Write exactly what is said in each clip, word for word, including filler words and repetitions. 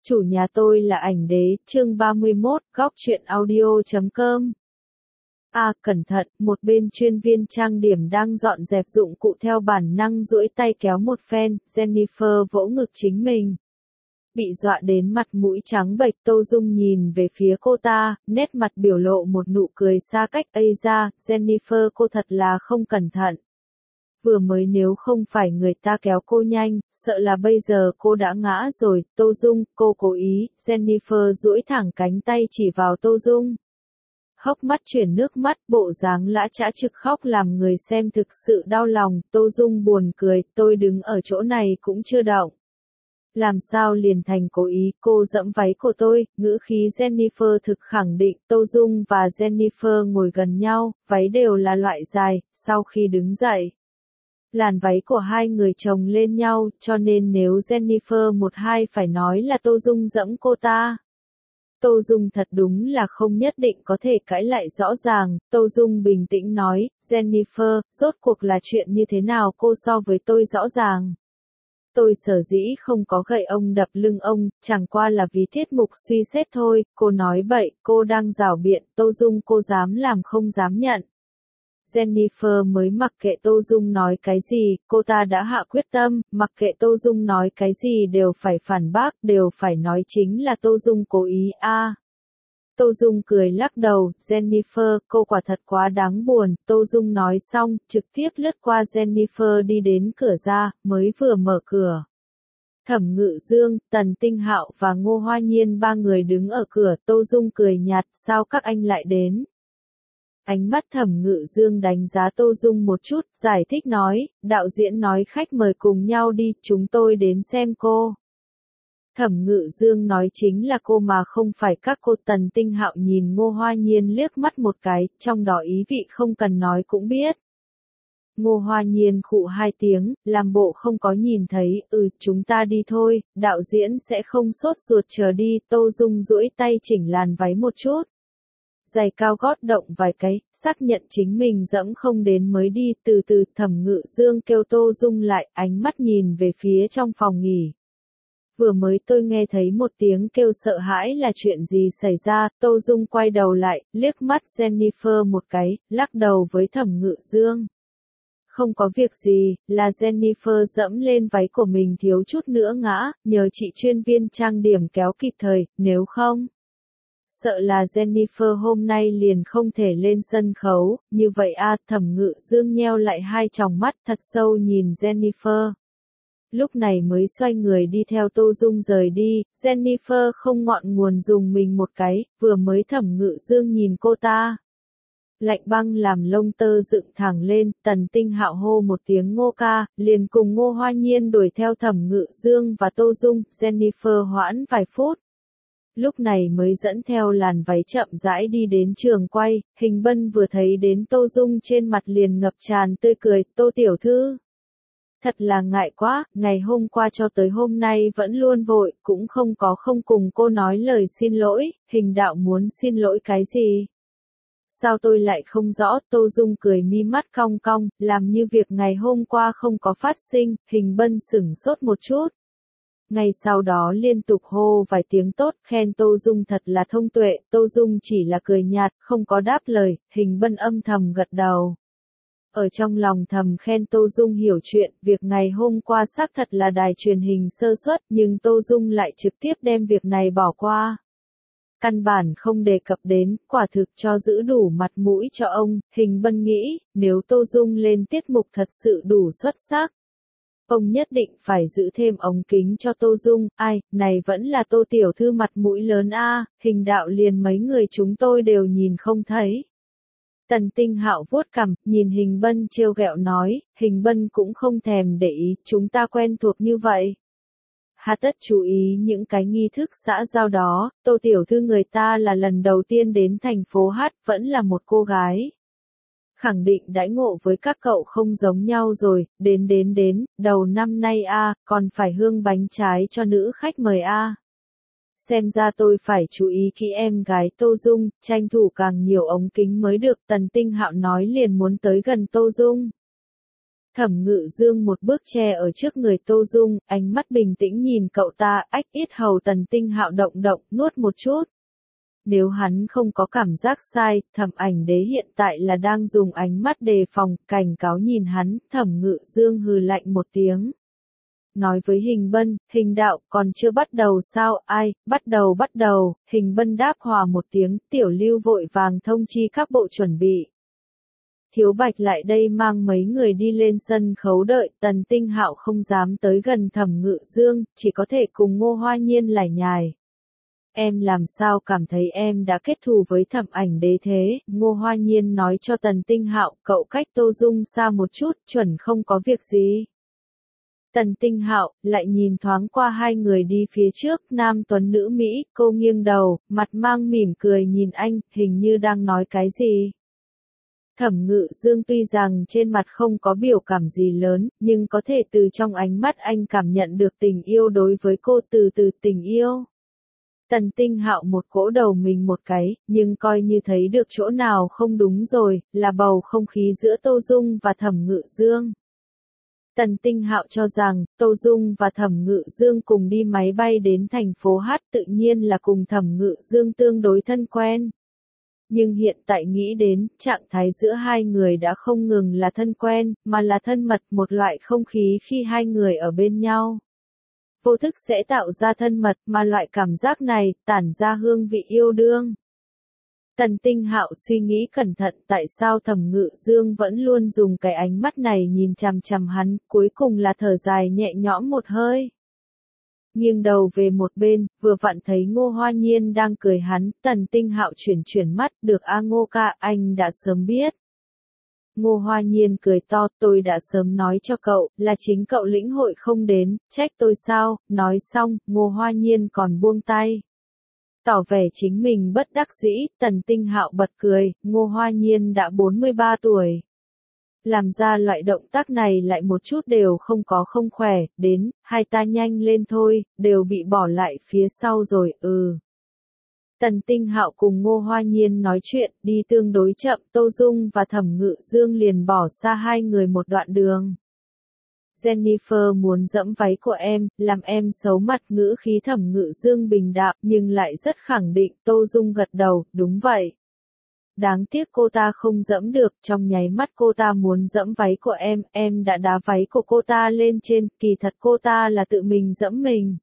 Chủ nhà tôi là ảnh đế, chương ba mươi mốt, góc truyện audio chấm com. A, cẩn thận, một bên chuyên viên trang điểm đang dọn dẹp dụng cụ theo bản năng duỗi tay kéo một phen, Jennifer vỗ ngực chính mình. Bị dọa đến mặt mũi trắng bệch, Tô Dung nhìn về phía cô ta, nét mặt biểu lộ một nụ cười xa cách. Ây da, Jennifer cô thật là không cẩn thận. Vừa mới nếu không phải người ta kéo cô nhanh, sợ là bây giờ cô đã ngã rồi. Tô Dung, cô cố ý. Jennifer duỗi thẳng cánh tay chỉ vào Tô Dung. Hốc mắt chuyển nước mắt, bộ dáng lã chã trực khóc làm người xem thực sự đau lòng. Tô Dung buồn cười, tôi đứng ở chỗ này cũng chưa động. Làm sao liền thành cố ý, cô dẫm váy của tôi, ngữ khí Jennifer thực khẳng định. Tô Dung và Jennifer ngồi gần nhau, váy đều là loại dài, sau khi đứng dậy. Làn váy của hai người chồng lên nhau, cho nên nếu Jennifer một hai phải nói là Tô Dung dẫm cô ta. Tô Dung thật đúng là không nhất định có thể cãi lại rõ ràng. Tô Dung bình tĩnh nói, Jennifer, rốt cuộc là chuyện như thế nào cô so với tôi rõ ràng. Tôi sở dĩ không có gậy ông đập lưng ông, chẳng qua là vì tiết mục suy xét thôi. Cô nói bậy, cô đang rảo biện. Tô Dung cô dám làm không dám nhận. Jennifer mới mặc kệ Tô Dung nói cái gì, cô ta đã hạ quyết tâm, mặc kệ Tô Dung nói cái gì đều phải phản bác, đều phải nói chính là Tô Dung cố ý a. À. Tô Dung cười lắc đầu, Jennifer, cô quả thật quá đáng buồn. Tô Dung nói xong, trực tiếp lướt qua Jennifer đi đến cửa ra, mới vừa mở cửa. Thẩm Ngự Dương, Tần Tinh Hạo và Ngô Hoa Nhiên ba người đứng ở cửa. Tô Dung cười nhạt, sao các anh lại đến? Ánh mắt Thẩm Ngự Dương đánh giá Tô Dung một chút, giải thích nói, đạo diễn nói khách mời cùng nhau đi, chúng tôi đến xem cô. Thẩm Ngự Dương nói chính là cô mà không phải các cô. Tần Tinh Hạo nhìn Ngô Hoa Nhiên liếc mắt một cái, trong đó ý vị không cần nói cũng biết. Ngô Hoa Nhiên khụ hai tiếng, làm bộ không có nhìn thấy, ừ, chúng ta đi thôi, đạo diễn sẽ không sốt ruột chờ đi. Tô Dung duỗi tay chỉnh làn váy một chút. Giày cao gót động vài cái, xác nhận chính mình dẫm không đến mới đi. Từ từ Thẩm Ngự Dương kêu Tô Dung lại, ánh mắt nhìn về phía trong phòng nghỉ. Vừa mới tôi nghe thấy một tiếng kêu sợ hãi, là chuyện gì xảy ra? Tô Dung quay đầu lại, liếc mắt Jennifer một cái, lắc đầu với Thẩm Ngự Dương. Không có việc gì, là Jennifer dẫm lên váy của mình thiếu chút nữa ngã, nhờ chị chuyên viên trang điểm kéo kịp thời, nếu không. Sợ là Jennifer hôm nay liền không thể lên sân khấu, như vậy a. À, Thẩm Ngự Dương nheo lại hai tròng mắt thật sâu nhìn Jennifer. Lúc này mới xoay người đi theo Tô Dung rời đi. Jennifer không ngọn nguồn dùng mình một cái, vừa mới Thẩm Ngự Dương nhìn cô ta. Lạnh băng làm lông tơ dựng thẳng lên. Tần Tinh Hạo hô một tiếng Ngô ca, liền cùng Ngô Hoa Nhiên đuổi theo Thẩm Ngự Dương và Tô Dung. Jennifer hoãn vài phút. Lúc này mới dẫn theo làn váy chậm rãi đi đến trường quay. Hình Bân vừa thấy đến Tô Dung trên mặt liền ngập tràn tươi cười, Tô tiểu thư. Thật là ngại quá, ngày hôm qua cho tới hôm nay vẫn luôn vội, cũng không có không cùng cô nói lời xin lỗi. Hình đạo muốn xin lỗi cái gì? Sao tôi lại không rõ? Tô Dung cười mi mắt cong cong, làm như việc ngày hôm qua không có phát sinh. Hình Bân sửng sốt một chút. Ngay sau đó liên tục hô vài tiếng tốt, khen Tô Dung thật là thông tuệ. Tô Dung chỉ là cười nhạt, không có đáp lời. Hình Bân âm thầm gật đầu. Ở trong lòng thầm khen Tô Dung hiểu chuyện, việc ngày hôm qua xác thật là đài truyền hình sơ suất, nhưng Tô Dung lại trực tiếp đem việc này bỏ qua. Căn bản không đề cập đến, quả thực cho giữ đủ mặt mũi cho ông. Hình Bân nghĩ, nếu Tô Dung lên tiết mục thật sự đủ xuất sắc, ông nhất định phải giữ thêm ống kính cho Tô Dung. Ai, này vẫn là Tô tiểu thư mặt mũi lớn a. À, hình đạo liền mấy người chúng tôi đều nhìn không thấy. Tần Tinh Hạo vuốt cằm, nhìn Hình Bân trêu ghẹo nói, Hình Bân cũng không thèm để ý, chúng ta quen thuộc như vậy. Hà tất chú ý những cái nghi thức xã giao đó. Tô tiểu thư người ta là lần đầu tiên đến thành phố hát, vẫn là một cô gái. Khẳng định đãi ngộ với các cậu không giống nhau rồi. Đến đến đến, đầu năm nay a, à, còn phải hương bánh trái cho nữ khách mời a. À. Xem ra tôi phải chú ý kỹ em gái Tô Dung, tranh thủ càng nhiều ống kính mới được. Tần Tinh Hạo nói liền muốn tới gần Tô Dung. Thẩm Ngự Dương một bước che ở trước người Tô Dung, ánh mắt bình tĩnh nhìn cậu ta, ách yết hầu Tần Tinh Hạo động động, nuốt một chút. Nếu hắn không có cảm giác sai, Thẩm Ảnh Đế hiện tại là đang dùng ánh mắt đề phòng, cảnh cáo nhìn hắn, Thẩm Ngự Dương hừ lạnh một tiếng. Nói với Hình Bân, Hình đạo, còn chưa bắt đầu sao, ai, bắt đầu bắt đầu, Hình Bân đáp hòa một tiếng, Tiểu Lưu vội vàng thông chi các bộ chuẩn bị. Thiếu Bạch lại đây mang mấy người đi lên sân khấu đợi, Tần Tinh Hạo không dám tới gần Thẩm Ngự Dương, chỉ có thể cùng Ngô Hoa Nhiên lải nhải. Em làm sao cảm thấy em đã kết thù với Thẩm Ảnh Đế thế, Ngô Hoa Nhiên nói cho Tần Tinh Hạo, cậu cách Tô Dung xa một chút, chuẩn không có việc gì. Tần Tinh Hạo lại nhìn thoáng qua hai người đi phía trước, nam tuấn nữ Mỹ, cô nghiêng đầu, mặt mang mỉm cười nhìn anh, hình như đang nói cái gì. Thẩm Ngự Dương tuy rằng trên mặt không có biểu cảm gì lớn, nhưng có thể từ trong ánh mắt anh cảm nhận được tình yêu đối với cô, từ từ tình yêu. Tần Tinh Hạo một cỗ đầu mình một cái, nhưng coi như thấy được chỗ nào không đúng rồi, là bầu không khí giữa Tô Dung và Thẩm Ngự Dương. Tần Tinh Hạo cho rằng, Tô Dung và Thẩm Ngự Dương cùng đi máy bay đến thành phố Hát tự nhiên là cùng Thẩm Ngự Dương tương đối thân quen. Nhưng hiện tại nghĩ đến, trạng thái giữa hai người đã không ngừng là thân quen, mà là thân mật, một loại không khí khi hai người ở bên nhau. Vô thức sẽ tạo ra thân mật, mà loại cảm giác này, tản ra hương vị yêu đương. Tần Tinh Hạo suy nghĩ cẩn thận tại sao Thẩm Ngự Dương vẫn luôn dùng cái ánh mắt này nhìn chằm chằm hắn, cuối cùng là thở dài nhẹ nhõm một hơi. Nghiêng đầu về một bên, vừa vặn thấy Ngô Hoa Nhiên đang cười hắn, Tần Tinh Hạo chuyển chuyển mắt, được a Ngô ca, anh đã sớm biết. Ngô Hoa Nhiên cười to, tôi đã sớm nói cho cậu, là chính cậu lĩnh hội không đến, trách tôi sao, nói xong, Ngô Hoa Nhiên còn buông tay. Tỏ vẻ chính mình bất đắc dĩ, Tần Tinh Hạo bật cười, Ngô Hoa Nhiên đã bốn mươi ba tuổi. Làm ra loại động tác này lại một chút đều không có không khỏe, đến, hai ta nhanh lên thôi, đều bị bỏ lại phía sau rồi, ừ. Tần Tinh Hạo cùng Ngô Hoa Nhiên nói chuyện, đi tương đối chậm, Tô Dung và Thẩm Ngự Dương liền bỏ xa hai người một đoạn đường. Jennifer muốn dẫm váy của em, làm em xấu mặt, ngữ khí Thẩm Ngự Dương bình đạm, nhưng lại rất khẳng định, Tô Dung gật đầu, đúng vậy. Đáng tiếc cô ta không dẫm được, trong nháy mắt cô ta muốn dẫm váy của em, em đã đá váy của cô ta lên trên, kỳ thật cô ta là tự mình dẫm mình.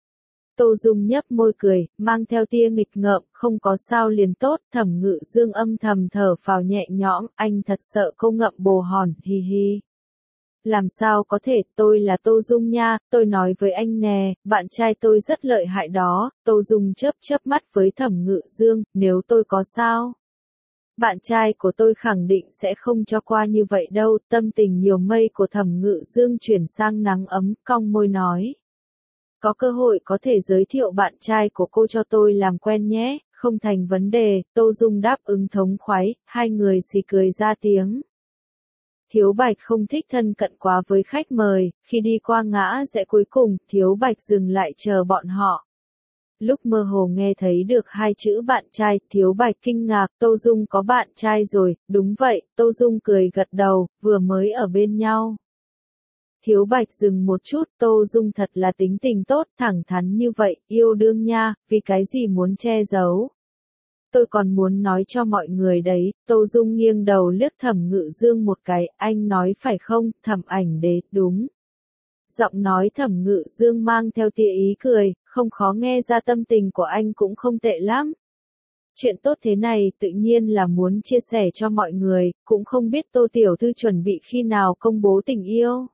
Tô Dung nhấp môi cười, mang theo tia nghịch ngợm, không có sao liền tốt, Thẩm Ngự Dương âm thầm thở phào nhẹ nhõm, anh thật sợ cô ngậm bồ hòn, hi hi. Làm sao có thể, tôi là Tô Dung nha, tôi nói với anh nè, bạn trai tôi rất lợi hại đó, Tô Dung chớp chớp mắt với Thẩm Ngự Dương, nếu tôi có sao? Bạn trai của tôi khẳng định sẽ không cho qua như vậy đâu, tâm tình nhiều mây của Thẩm Ngự Dương chuyển sang nắng ấm, cong môi nói. Có cơ hội có thể giới thiệu bạn trai của cô cho tôi làm quen nhé, không thành vấn đề, Tô Dung đáp ứng thống khoái, hai người xì cười ra tiếng. Thiếu Bạch không thích thân cận quá với khách mời, khi đi qua ngã rẽ cuối cùng, Thiếu Bạch dừng lại chờ bọn họ. Lúc mơ hồ nghe thấy được hai chữ bạn trai, Thiếu Bạch kinh ngạc, Tô Dung có bạn trai rồi, đúng vậy, Tô Dung cười gật đầu, vừa mới ở bên nhau. Thiếu Bạch dừng một chút, Tô Dung thật là tính tình tốt, thẳng thắn như vậy, yêu đương nha, vì cái gì muốn che giấu. Tôi còn muốn nói cho mọi người đấy, Tô Dung nghiêng đầu liếc Thẩm Ngự Dương một cái, anh nói phải không, Thẩm Ảnh Đế, đúng. Giọng nói Thẩm Ngự Dương mang theo tia ý cười, không khó nghe ra tâm tình của anh cũng không tệ lắm. Chuyện tốt thế này tự nhiên là muốn chia sẻ cho mọi người, cũng không biết Tô Tiểu Thư chuẩn bị khi nào công bố tình yêu.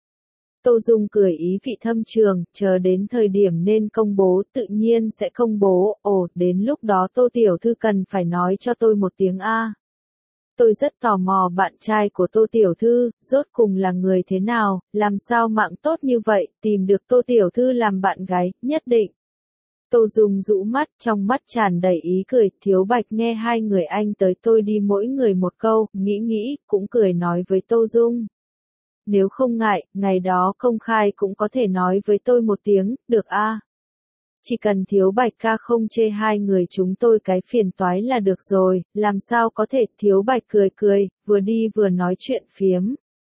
Tô Dung cười ý vị thâm trường, chờ đến thời điểm nên công bố tự nhiên sẽ công bố, ồ, đến lúc đó Tô Tiểu Thư cần phải nói cho tôi một tiếng A. Tôi rất tò mò bạn trai của Tô Tiểu Thư, rốt cùng là người thế nào, làm sao mạng tốt như vậy, tìm được Tô Tiểu Thư làm bạn gái, nhất định. Tô Dung rũ mắt, trong mắt tràn đầy ý cười, Thiếu Bạch nghe hai người anh tới tôi đi mỗi người một câu, nghĩ nghĩ, cũng cười nói với Tô Dung. Nếu không ngại, ngày đó công khai cũng có thể nói với tôi một tiếng, được a? Chỉ cần Thiếu Bạch ca không chê hai người chúng tôi cái phiền toái là được rồi, làm sao có thể, Thiếu Bạch cười cười, vừa đi vừa nói chuyện phiếm.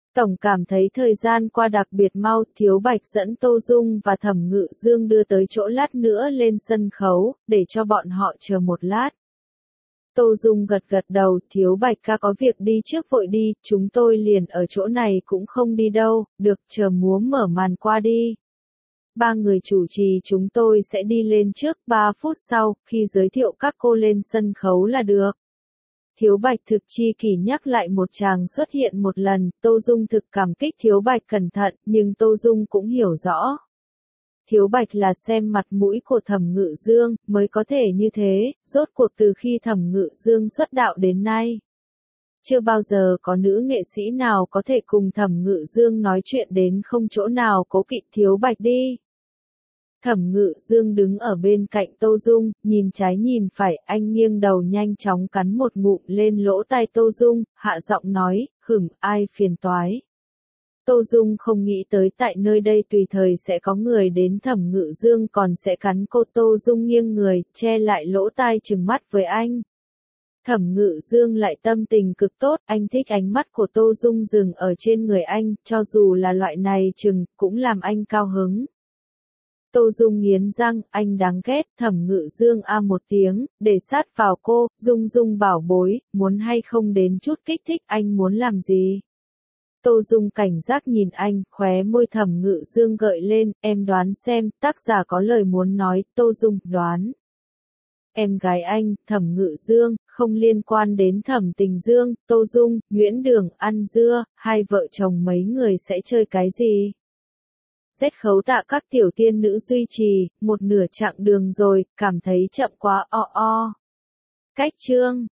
Tổng cảm thấy thời gian qua đặc biệt mau, Thiếu Bạch dẫn Tô Dung và Thẩm Ngự Dương đưa tới chỗ lát nữa lên sân khấu, để cho bọn họ chờ một lát. Tô Dung gật gật đầu, Thiếu Bạch ca có việc đi trước vội đi, chúng tôi liền ở chỗ này cũng không đi đâu, được chờ múa mở màn qua đi. Ba người chủ trì chúng tôi sẽ đi lên trước, ba phút sau, khi giới thiệu các cô lên sân khấu là được. Thiếu Bạch thực chi kỷ nhắc lại một chàng xuất hiện một lần, Tô Dung thực cảm kích Thiếu Bạch cẩn thận, nhưng Tô Dung cũng hiểu rõ. Thiếu Bạch là xem mặt mũi của Thẩm Ngự Dương, mới có thể như thế, rốt cuộc từ khi Thẩm Ngự Dương xuất đạo đến nay. Chưa bao giờ có nữ nghệ sĩ nào có thể cùng Thẩm Ngự Dương nói chuyện đến không chỗ nào cố kỵ Thiếu Bạch đi. Thẩm Ngự Dương đứng ở bên cạnh Tô Dung, nhìn trái nhìn phải, anh nghiêng đầu nhanh chóng cắn một ngụm lên lỗ tai Tô Dung, hạ giọng nói, hửm, ai phiền toái. Tô Dung không nghĩ tới tại nơi đây tùy thời sẽ có người đến Thẩm Ngự Dương còn sẽ cắn cô. Tô Dung nghiêng người, che lại lỗ tai trừng mắt với anh. Thẩm Ngự Dương lại tâm tình cực tốt, anh thích ánh mắt của Tô Dung dừng ở trên người anh, cho dù là loại này chừng, cũng làm anh cao hứng. Tô Dung nghiến răng, anh đáng ghét, Thẩm Ngự Dương a một tiếng, để sát vào cô, Dung Dung bảo bối, muốn hay không đến chút kích thích, anh muốn làm gì? Tô Dung cảnh giác nhìn anh, khóe môi Thẩm Ngự Dương gợi lên, em đoán xem, tác giả có lời muốn nói, Tô Dung, đoán. Em gái anh, Thẩm Ngự Dương, không liên quan đến Thẩm Tình Dương, Tô Dung, Nguyễn Đường, ăn dưa, hai vợ chồng mấy người sẽ chơi cái gì? Rét khấu tạ các tiểu tiên nữ duy trì, một nửa chặng đường rồi, cảm thấy chậm quá o o. Cách chương